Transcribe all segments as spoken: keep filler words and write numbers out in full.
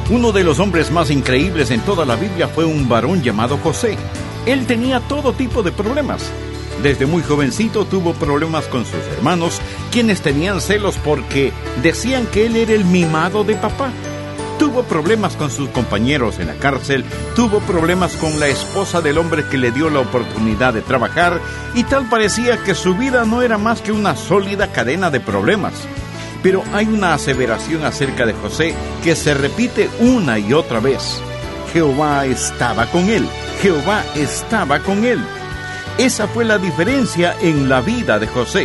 Uno de los hombres más increíbles en toda la Biblia fue un varón llamado José. Él tenía todo tipo de problemas. Desde muy jovencito tuvo problemas con sus hermanos, quienes tenían celos porque decían que él era el mimado de papá. Tuvo problemas con sus compañeros en la cárcel, tuvo problemas con la esposa del hombre que le dio la oportunidad de trabajar, y tal parecía que su vida no era más que una sólida cadena de problemas. Pero hay una aseveración acerca de José que se repite una y otra vez. Jehová estaba con él, Jehová estaba con él. Esa fue la diferencia en la vida de José.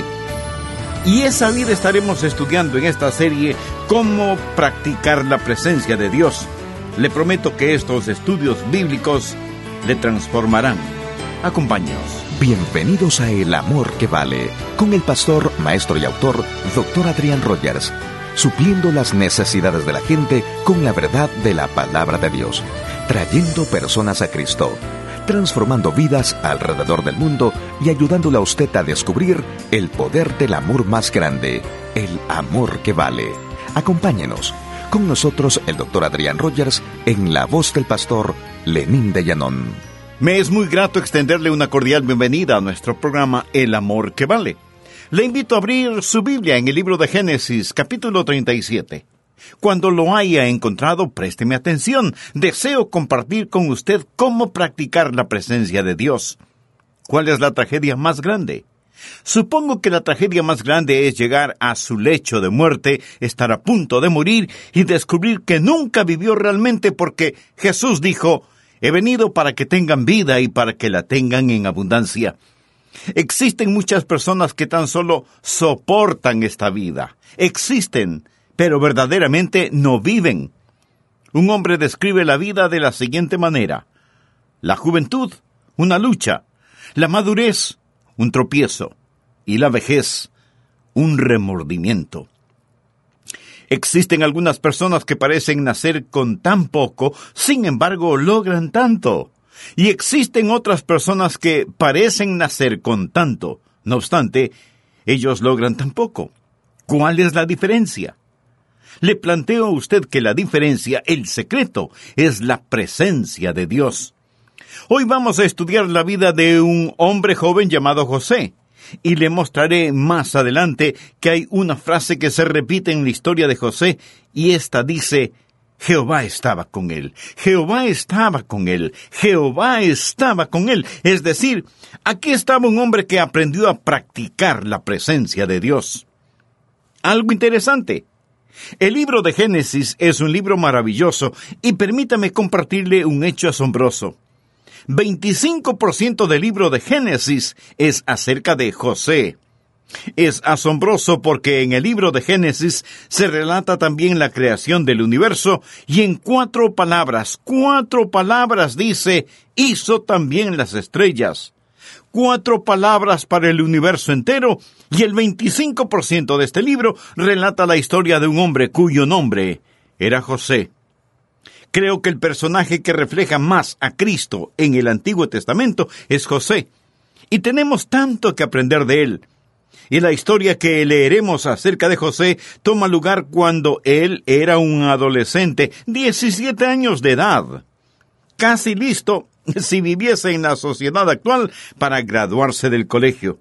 Y esa vida estaremos estudiando en esta serie, cómo practicar la presencia de Dios. Le prometo que estos estudios bíblicos le transformarán. Acompáñenos. Bienvenidos a El Amor que Vale, con el pastor, maestro y autor, doctor Adrián Rogers, supliendo las necesidades de la gente con la verdad de la palabra de Dios, trayendo personas a Cristo, transformando vidas alrededor del mundo y ayudándole a usted a descubrir el poder del amor más grande, el amor que vale. Acompáñenos. Con nosotros el doctor Adrián Rogers en la voz del pastor Lenín de Llanón. Me es muy grato extenderle una cordial bienvenida a nuestro programa El Amor que Vale. Le invito a abrir su Biblia en el libro de Génesis, capítulo treinta y siete. Cuando lo haya encontrado, présteme atención. Deseo compartir con usted cómo practicar la presencia de Dios. ¿Cuál es la tragedia más grande? Supongo que la tragedia más grande es llegar a su lecho de muerte, estar a punto de morir y descubrir que nunca vivió realmente, porque Jesús dijo: he venido para que tengan vida y para que la tengan en abundancia. Existen muchas personas que tan solo soportan esta vida. Existen, pero verdaderamente no viven. Un hombre describe la vida de la siguiente manera: la juventud, una lucha; la madurez, un tropiezo; y la vejez, un remordimiento. Existen algunas personas que parecen nacer con tan poco, sin embargo logran tanto. Y existen otras personas que parecen nacer con tanto, no obstante, ellos logran tan poco. ¿Cuál es la diferencia? Le planteo a usted que la diferencia, el secreto, es la presencia de Dios. Hoy vamos a estudiar la vida de un hombre joven llamado José, y le mostraré más adelante que hay una frase que se repite en la historia de José, y esta dice: Jehová estaba con él, Jehová estaba con él, Jehová estaba con él. Es decir, aquí estaba un hombre que aprendió a practicar la presencia de Dios. Algo interesante. El libro de Génesis es un libro maravilloso, y permítame compartirle un hecho asombroso. veinticinco por ciento del libro de Génesis es acerca de José. Es asombroso porque en el libro de Génesis se relata también la creación del universo, y en cuatro palabras, cuatro palabras dice: hizo también las estrellas. Cuatro palabras para el universo entero, y el veinticinco por ciento de este libro relata la historia de un hombre cuyo nombre era José. Creo que el personaje que refleja más a Cristo en el Antiguo Testamento es José, y tenemos tanto que aprender de él. Y la historia que leeremos acerca de José toma lugar cuando él era un adolescente, diecisiete años de edad, casi listo, si viviese en la sociedad actual, para graduarse del colegio.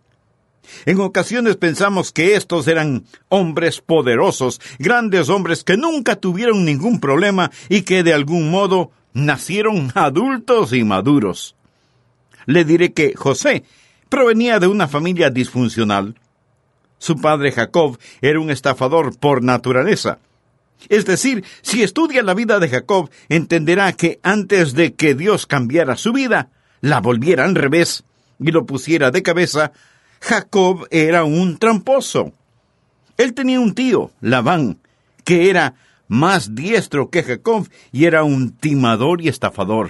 En ocasiones pensamos que estos eran hombres poderosos, grandes hombres que nunca tuvieron ningún problema y que de algún modo nacieron adultos y maduros. Le diré que José provenía de una familia disfuncional. Su padre Jacob era un estafador por naturaleza. Es decir, si estudia la vida de Jacob, entenderá que antes de que Dios cambiara su vida, la volviera al revés y lo pusiera de cabeza, Jacob era un tramposo. Él tenía un tío, Labán, que era más diestro que Jacob y era un timador y estafador.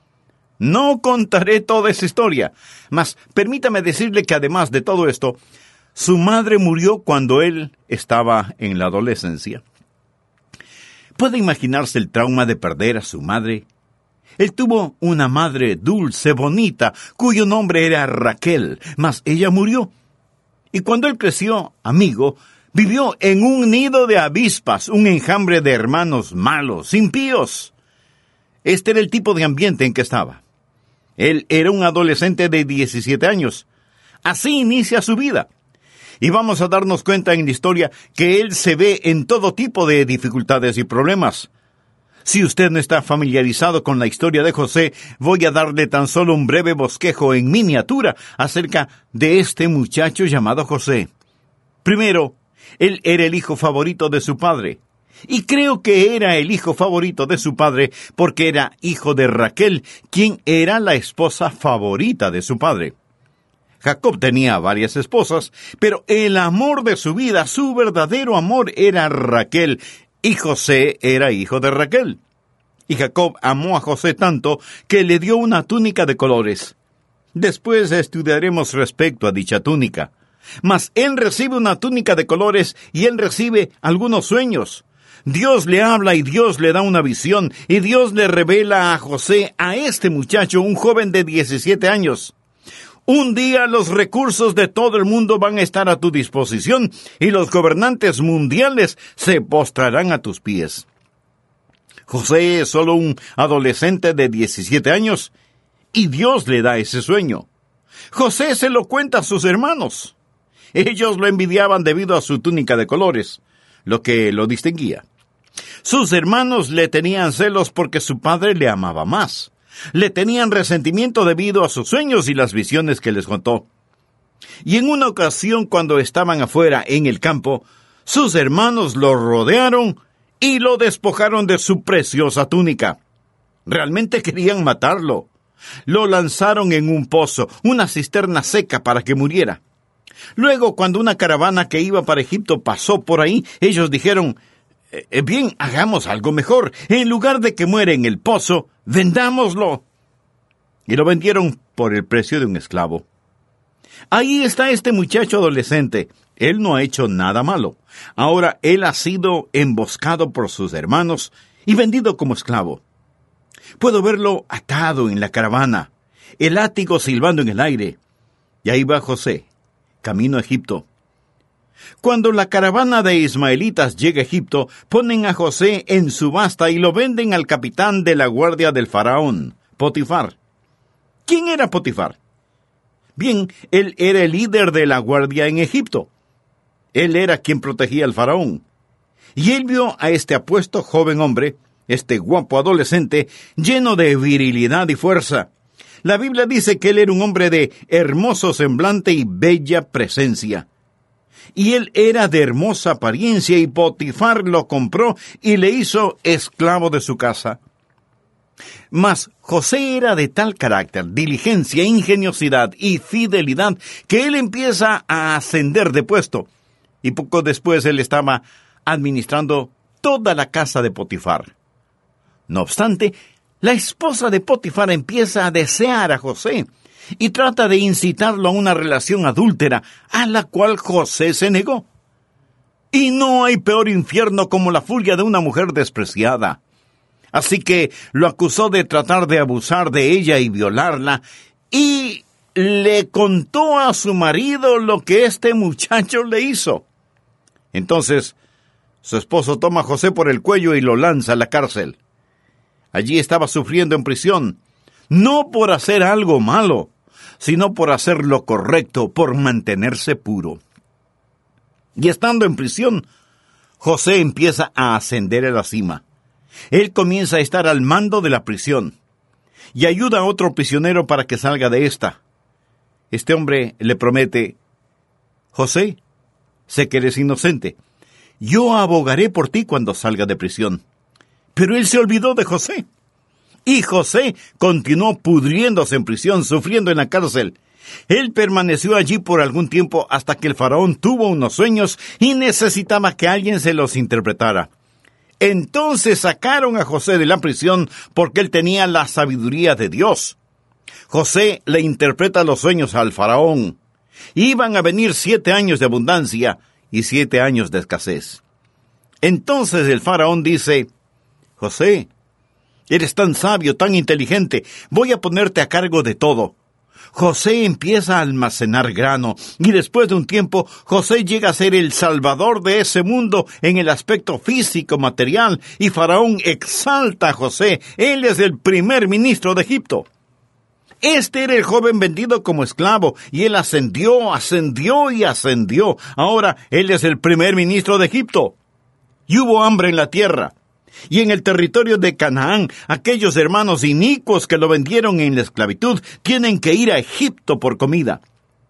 No contaré toda esa historia, mas permítame decirle que además de todo esto, su madre murió cuando él estaba en la adolescencia. ¿Puede imaginarse el trauma de perder a su madre? Él tuvo una madre dulce, bonita, cuyo nombre era Raquel, mas ella murió. Y cuando él creció, amigo, Vivió en un nido de avispas, un enjambre de hermanos malos, impíos. Este era el tipo de ambiente en que estaba. Él era un adolescente de diecisiete años. Así inicia su vida. Y vamos a darnos cuenta en la historia que él se ve en todo tipo de dificultades y problemas. Si usted no está familiarizado con la historia de José, voy a darle tan solo un breve bosquejo en miniatura acerca de este muchacho llamado José. Primero, él era el hijo favorito de su padre. Y creo que era el hijo favorito de su padre porque era hijo de Raquel, quien era la esposa favorita de su padre. Jacob tenía varias esposas, pero el amor de su vida, su verdadero amor, era Raquel, y José era hijo de Raquel. Y Jacob amó a José tanto que le dio una túnica de colores. Después estudiaremos respecto a dicha túnica. Mas él recibe una túnica de colores y él recibe algunos sueños. Dios le habla y Dios le da una visión, y Dios le revela a José, a este muchacho, un joven de diecisiete años. Un día los recursos de todo el mundo van a estar a tu disposición y los gobernantes mundiales se postrarán a tus pies. José es solo un adolescente de diecisiete años y Dios le da ese sueño. José se lo cuenta a sus hermanos. Ellos lo envidiaban debido a su túnica de colores, lo que lo distinguía. Sus hermanos le tenían celos porque su padre le amaba más. Le tenían resentimiento debido a sus sueños y las visiones que les contó. Y en una ocasión, cuando estaban afuera en el campo, sus hermanos lo rodearon y lo despojaron de su preciosa túnica. Realmente querían matarlo. Lo lanzaron en un pozo, una cisterna seca para que muriera. Luego, cuando una caravana que iba para Egipto pasó por ahí, ellos dijeron, eh, bien, hagamos algo mejor. En lugar de que muera en el pozo, vendámoslo. Y lo vendieron por el precio de un esclavo. Ahí está este muchacho adolescente. Él no ha hecho nada malo. Ahora él ha sido emboscado por sus hermanos y vendido como esclavo. Puedo verlo atado en la caravana, el látigo silbando en el aire. Y ahí va José, camino a Egipto. Cuando la caravana de ismaelitas llega a Egipto, ponen a José en subasta y lo venden al capitán de la guardia del faraón, Potifar. ¿Quién era Potifar? Bien, él era el líder de la guardia en Egipto. Él era quien protegía al faraón. Y él vio a este apuesto joven hombre, este guapo adolescente, lleno de virilidad y fuerza. La Biblia dice que él era un hombre de hermoso semblante y bella presencia. Y él era de hermosa apariencia, y Potifar lo compró y le hizo esclavo de su casa. Mas José era de tal carácter, diligencia, ingeniosidad y fidelidad, que él empieza a ascender de puesto. Y poco después él estaba administrando toda la casa de Potifar. No obstante, la esposa de Potifar empieza a desear a José y trata de incitarlo a una relación adúltera, a la cual José se negó. Y no hay peor infierno como la furia de una mujer despreciada. Así que lo acusó de tratar de abusar de ella y violarla, y le contó a su marido lo que este muchacho le hizo. Entonces, su esposo toma a José por el cuello y lo lanza a la cárcel. Allí estaba sufriendo en prisión, no por hacer algo malo, sino por hacer lo correcto, por mantenerse puro. Y estando en prisión, José empieza a ascender a la cima. Él comienza a estar al mando de la prisión y ayuda a otro prisionero para que salga de esta. Este hombre le promete: José, sé que eres inocente. Yo abogaré por ti cuando salga de prisión. Pero él se olvidó de José. Y José continuó pudriéndose en prisión, sufriendo en la cárcel. Él permaneció allí por algún tiempo hasta que el faraón tuvo unos sueños y necesitaba que alguien se los interpretara. Entonces sacaron a José de la prisión porque él tenía la sabiduría de Dios. José le interpreta los sueños al faraón. Iban a venir siete años de abundancia y siete años de escasez. Entonces el faraón dice: José, eres tan sabio, tan inteligente, voy a ponerte a cargo de todo. José empieza a almacenar grano, y después de un tiempo, José llega a ser el salvador de ese mundo en el aspecto físico, material, y Faraón exalta a José. Él es el primer ministro de Egipto. Este era el joven vendido como esclavo, y él ascendió, ascendió y ascendió. Ahora, él es el primer ministro de Egipto. Y hubo hambre en la tierra. Y en el territorio de Canaán, aquellos hermanos inicuos que lo vendieron en la esclavitud tienen que ir a Egipto por comida.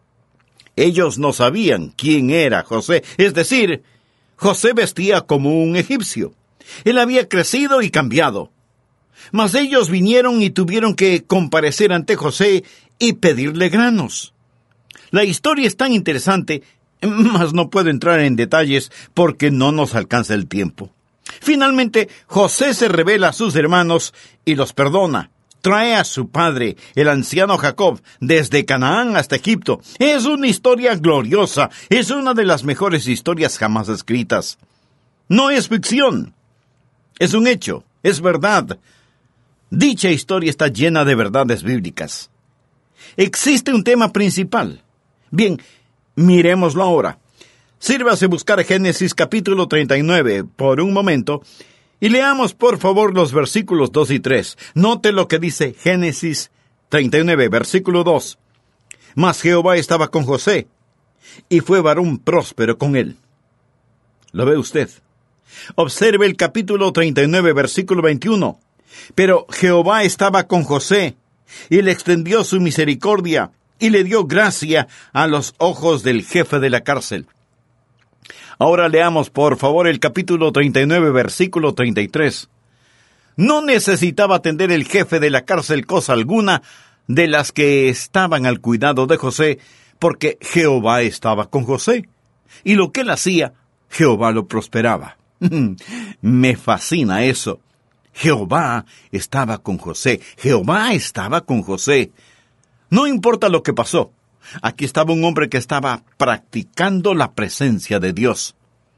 Ellos no sabían quién era José, es decir, José vestía como un egipcio. Él había crecido y cambiado. Mas ellos vinieron y tuvieron que comparecer ante José y pedirle granos. La historia es tan interesante, mas no puedo entrar en detalles porque no nos alcanza el tiempo. Finalmente, José se revela a sus hermanos y los perdona. Trae a su padre, el anciano Jacob, desde Canaán hasta Egipto. Es una historia gloriosa, es una de las mejores historias jamás escritas. No es ficción, es un hecho, es verdad. Dicha historia está llena de verdades bíblicas. Existe un tema principal. Bien, miremoslo ahora. Sírvase buscar Génesis capítulo treinta y nueve por un momento y leamos por favor los versículos dos y tres. Note lo que dice Génesis treinta y nueve, versículo dos. Mas Jehová estaba con José, y fue varón próspero con él. ¿Lo ve usted? Observe el capítulo treinta y nueve, versículo veintiuno. Pero Jehová estaba con José, y le extendió su misericordia, y le dio gracia a los ojos del jefe de la cárcel. Ahora leamos por favor el capítulo treinta y nueve, versículo treinta y tres. No necesitaba atender el jefe de la cárcel cosa alguna de las que estaban al cuidado de José, porque Jehová estaba con José, y lo que él hacía, Jehová lo prosperaba. Me fascina eso. Jehová estaba con José. Jehová estaba con José. No importa lo que pasó. Aquí estaba un hombre que estaba practicando la presencia de Dios.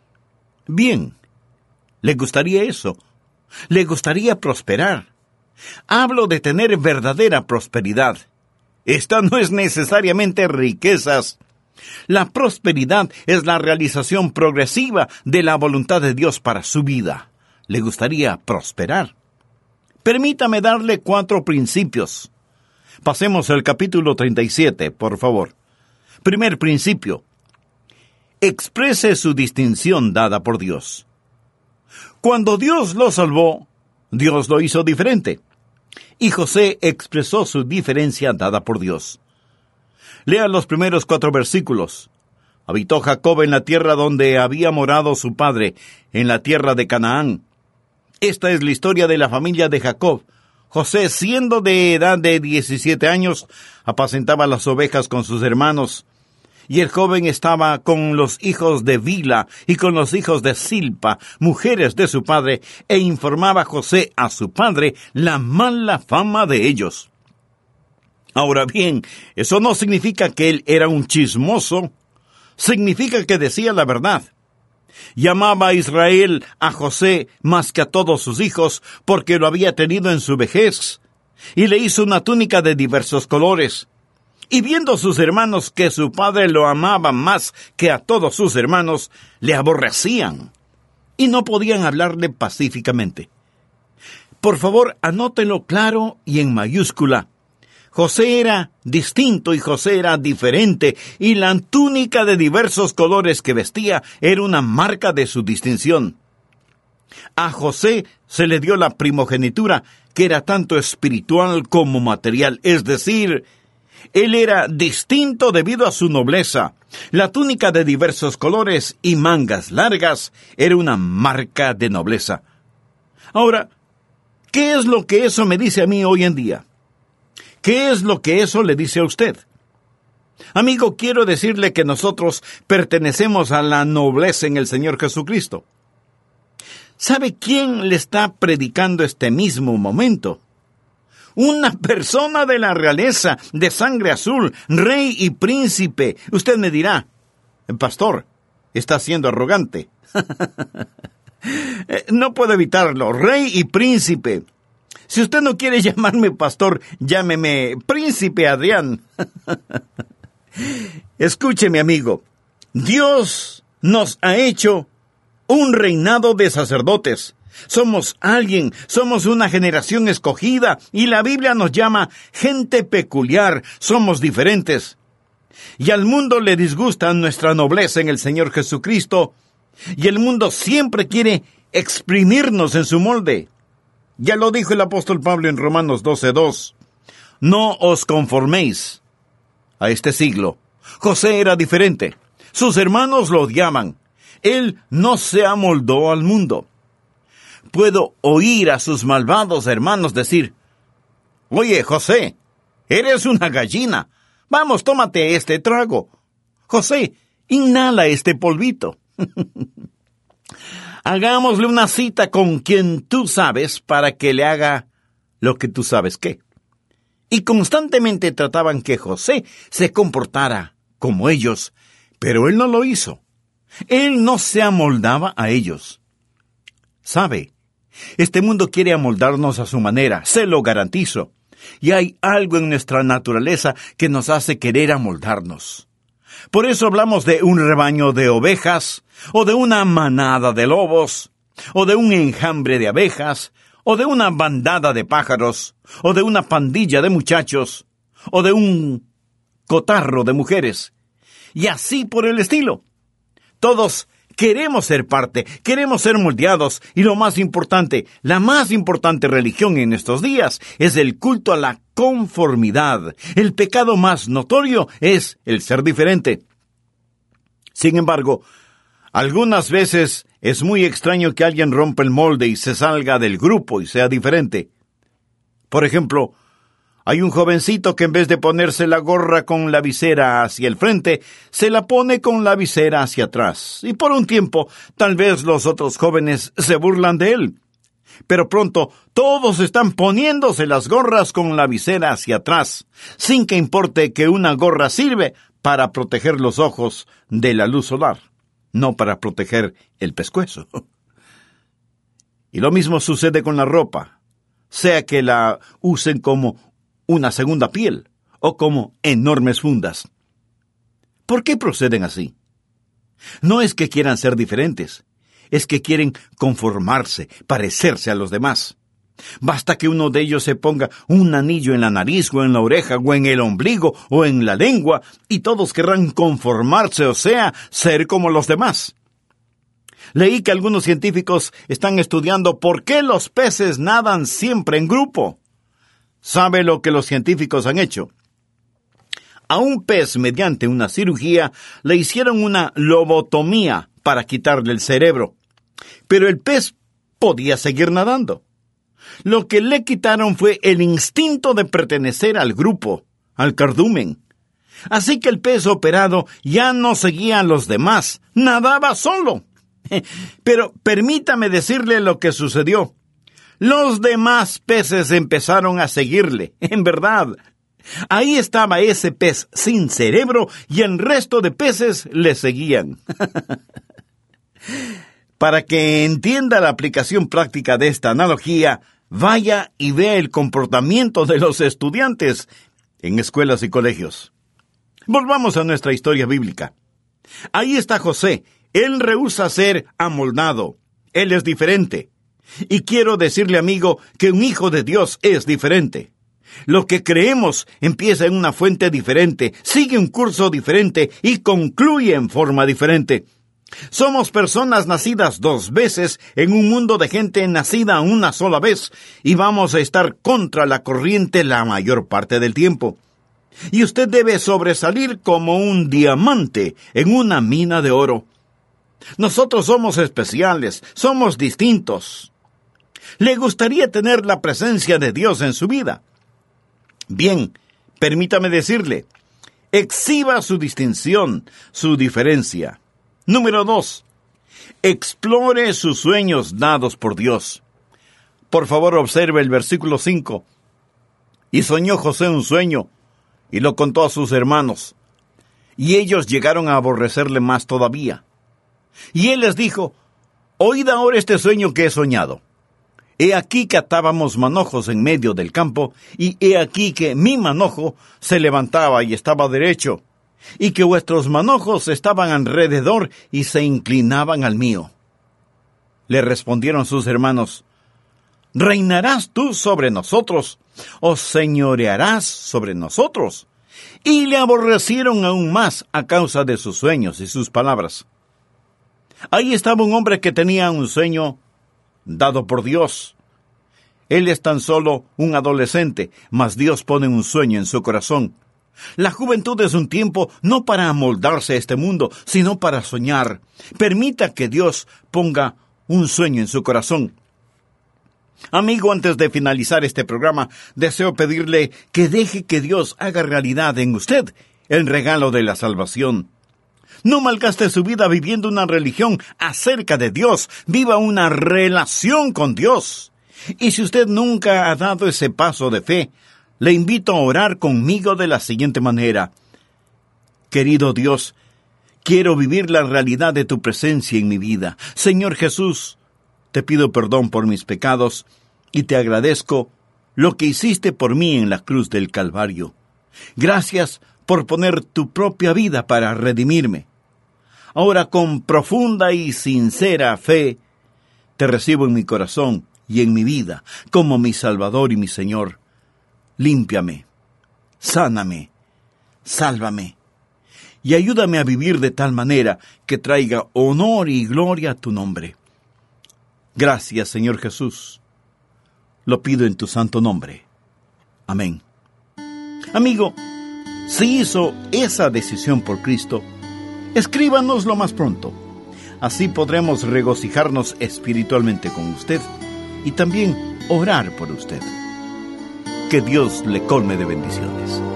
Bien, ¿le gustaría eso? ¿Le gustaría prosperar? Hablo de tener verdadera prosperidad. Esta no es necesariamente riquezas. La prosperidad es la realización progresiva de la voluntad de Dios para su vida. ¿Le gustaría prosperar? Permítame darle cuatro principios. Pasemos al capítulo treinta y siete, por favor. Primer principio. Exprese su distinción dada por Dios. Cuando Dios lo salvó, Dios lo hizo diferente. Y José expresó su diferencia dada por Dios. Lea los primeros cuatro versículos. Habitó Jacob en la tierra donde había morado su padre, en la tierra de Canaán. Esta es la historia de la familia de Jacob. José, siendo de edad de diecisiete años, apacentaba las ovejas con sus hermanos, y el joven estaba con los hijos de Bila y con los hijos de Silpa, mujeres de su padre, e informaba José a su padre la mala fama de ellos. Ahora bien, eso no significa que él era un chismoso, significa que decía la verdad. Llamaba a Israel a José más que a todos sus hijos, porque lo había tenido en su vejez, y le hizo una túnica de diversos colores. Y viendo sus hermanos que su padre lo amaba más que a todos sus hermanos, le aborrecían, y no podían hablarle pacíficamente. Por favor, anótelo claro y en mayúscula. José era distinto y José era diferente, y la túnica de diversos colores que vestía era una marca de su distinción. A José se le dio la primogenitura, que era tanto espiritual como material, es decir, él era distinto debido a su nobleza. La túnica de diversos colores y mangas largas era una marca de nobleza. Ahora, ¿qué es lo que eso me dice a mí hoy en día? ¿Qué es lo que eso le dice a usted? Amigo, quiero decirle que nosotros pertenecemos a la nobleza en el Señor Jesucristo. ¿Sabe quién le está predicando este mismo momento? Una persona de la realeza, de sangre azul, rey y príncipe. Usted me dirá, pastor, está siendo arrogante. No puedo evitarlo, rey y príncipe. Si usted no quiere llamarme pastor, llámeme Príncipe Adrián. Escúcheme, amigo. Dios nos ha hecho un reinado de sacerdotes. Somos alguien, somos una generación escogida, y la Biblia nos llama gente peculiar, somos diferentes. Y al mundo le disgusta nuestra nobleza en el Señor Jesucristo, y el mundo siempre quiere exprimirnos en su molde. Ya lo dijo el apóstol Pablo en Romanos doce dos. No os conforméis a este siglo. José era diferente. Sus hermanos lo odiaban. Él no se amoldó al mundo. Puedo oír a sus malvados hermanos decir: oye, José, eres una gallina. Vamos, tómate este trago. José, inhala este polvito. Hagámosle una cita con quien tú sabes para que le haga lo que tú sabes qué. Y constantemente trataban que José se comportara como ellos, pero él no lo hizo. Él no se amoldaba a ellos. ¿Sabe? Este mundo quiere amoldarnos a su manera, se lo garantizo. Y hay algo en nuestra naturaleza que nos hace querer amoldarnos. Por eso hablamos de un rebaño de ovejas, o de una manada de lobos, o de un enjambre de abejas, o de una bandada de pájaros, o de una pandilla de muchachos, o de un cotarro de mujeres, y así por el estilo. Todos queremos ser parte, queremos ser moldeados, y lo más importante, la más importante religión en estos días es el culto a la conformidad. El pecado más notorio es el ser diferente. Sin embargo, algunas veces es muy extraño que alguien rompa el molde y se salga del grupo y sea diferente. Por ejemplo, hay un jovencito que en vez de ponerse la gorra con la visera hacia el frente, se la pone con la visera hacia atrás. Y por un tiempo, tal vez los otros jóvenes se burlan de él. Pero pronto, todos están poniéndose las gorras con la visera hacia atrás, sin que importe que una gorra sirve para proteger los ojos de la luz solar, no para proteger el pescuezo. Y lo mismo sucede con la ropa, sea que la usen como una segunda piel o como enormes fundas. ¿Por qué proceden así? No es que quieran ser diferentes, es que quieren conformarse, parecerse a los demás. Basta que uno de ellos se ponga un anillo en la nariz o en la oreja o en el ombligo o en la lengua y todos querrán conformarse, o sea, ser como los demás. Leí que algunos científicos están estudiando por qué los peces nadan siempre en grupo. ¿Sabe lo que los científicos han hecho? A un pez, mediante una cirugía, le hicieron una lobotomía para quitarle el cerebro. Pero el pez podía seguir nadando. Lo que le quitaron fue el instinto de pertenecer al grupo, al cardumen. Así que el pez operado ya no seguía a los demás, nadaba solo. Pero permítame decirle lo que sucedió. Los demás peces empezaron a seguirle, en verdad. Ahí estaba ese pez sin cerebro y el resto de peces le seguían. Para que entienda la aplicación práctica de esta analogía, vaya y vea el comportamiento de los estudiantes en escuelas y colegios. Volvamos a nuestra historia bíblica. Ahí está José. Él rehúsa ser amoldado. Él es diferente. Y quiero decirle, amigo, que un hijo de Dios es diferente. Lo que creemos empieza en una fuente diferente, sigue un curso diferente y concluye en forma diferente. Somos personas nacidas dos veces en un mundo de gente nacida una sola vez, y vamos a estar contra la corriente la mayor parte del tiempo. Y usted debe sobresalir como un diamante en una mina de oro. Nosotros somos especiales, somos distintos. ¿Le gustaría tener la presencia de Dios en su vida? Bien, permítame decirle, exhiba su distinción, su diferencia. Número dos, explore sus sueños dados por Dios. Por favor, observe el versículo cinco. Y soñó José un sueño, y lo contó a sus hermanos. Y ellos llegaron a aborrecerle más todavía. Y él les dijo, oíd ahora este sueño que he soñado. He aquí que atábamos manojos en medio del campo, y he aquí que mi manojo se levantaba y estaba derecho, y que vuestros manojos estaban alrededor y se inclinaban al mío. Le respondieron sus hermanos: ¿Reinarás tú sobre nosotros, o señorearás sobre nosotros? Y le aborrecieron aún más a causa de sus sueños y sus palabras. Ahí estaba un hombre que tenía un sueño dado por Dios. Él es tan solo un adolescente, mas Dios pone un sueño en su corazón. La juventud es un tiempo no para amoldarse a este mundo, sino para soñar. Permita que Dios ponga un sueño en su corazón. Amigo, antes de finalizar este programa, deseo pedirle que deje que Dios haga realidad en usted el regalo de la salvación. No malgaste su vida viviendo una religión acerca de Dios. Viva una relación con Dios. Y si usted nunca ha dado ese paso de fe, le invito a orar conmigo de la siguiente manera. Querido Dios, quiero vivir la realidad de tu presencia en mi vida. Señor Jesús, te pido perdón por mis pecados y te agradezco lo que hiciste por mí en la cruz del Calvario. Gracias por poner tu propia vida para redimirme. Ahora, con profunda y sincera fe, te recibo en mi corazón y en mi vida como mi Salvador y mi Señor. Límpiame, sáname, sálvame y ayúdame a vivir de tal manera que traiga honor y gloria a tu nombre. Gracias, Señor Jesús. Lo pido en tu santo nombre. Amén. Amigo, si hizo esa decisión por Cristo, escríbanos lo más pronto. Así podremos regocijarnos espiritualmente con usted y también orar por usted. Que Dios le colme de bendiciones.